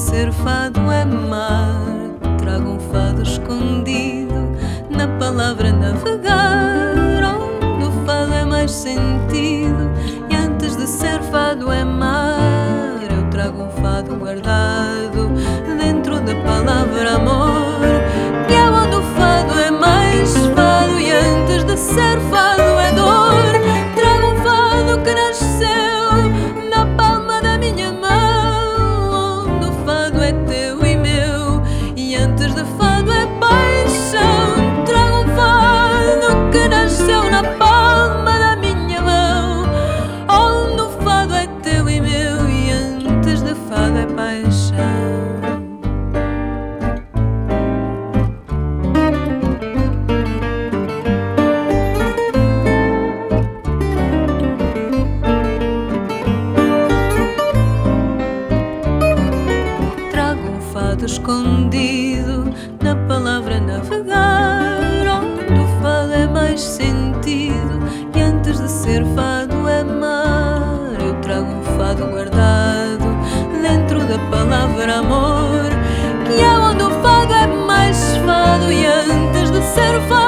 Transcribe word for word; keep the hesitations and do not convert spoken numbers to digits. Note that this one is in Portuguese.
ser fado é mar. Trago um fado escondido na palavra navegar, onde o fado é mais sentido. E antes de ser fado é mar, eu trago um fado guardado dentro da palavra amor, que é onde o fado é mais fado. E antes de ser fado é dor. Trago um fado que nasceu na palma da minha mão, onde o fado é teu e meu. E antes de fado é paixão. Trago um fado que nasceu na palma da minha mão, onde o fado é teu e meu. E antes de fado é paixão. Escondido na palavra navegar, onde o fado é mais sentido. E antes de ser fado é mar, eu trago um fado guardado dentro da palavra amor, que é onde o fado é mais fado. E antes de ser fado